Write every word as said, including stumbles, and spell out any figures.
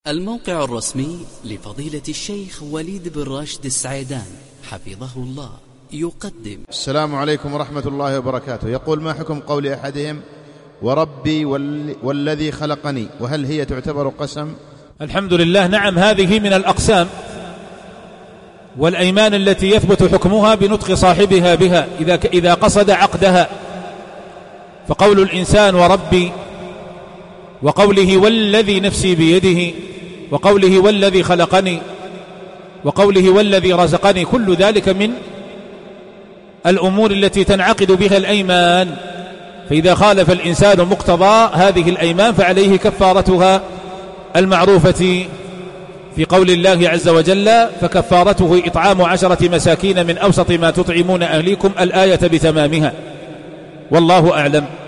الموقع الرسمي لفضيلة الشيخ وليد بن راشد السعيدان حفظه الله يقدم. السلام عليكم ورحمة الله وبركاته. يقول: ما حكم قول أحدهم وربي والذي خلقني، وهل هي تعتبر قسم؟ الحمد لله، نعم، هذه من الأقسام والأيمان التي يثبت حكمها بنطق صاحبها بها إذا إذا قصد عقدها. فقول الإنسان وربي، وقوله والذي نفسي بيده، وقوله والذي خلقني، وقوله والذي رزقني، كل ذلك من الأمور التي تنعقد بها الأيمان. فإذا خالف الإنسان مقتضى هذه الأيمان فعليه كفارتها المعروفة في قول الله عز وجل: فكفارته إطعام عشرة مساكين من أوسط ما تطعمون أهليكم، الآية بتمامها، والله أعلم.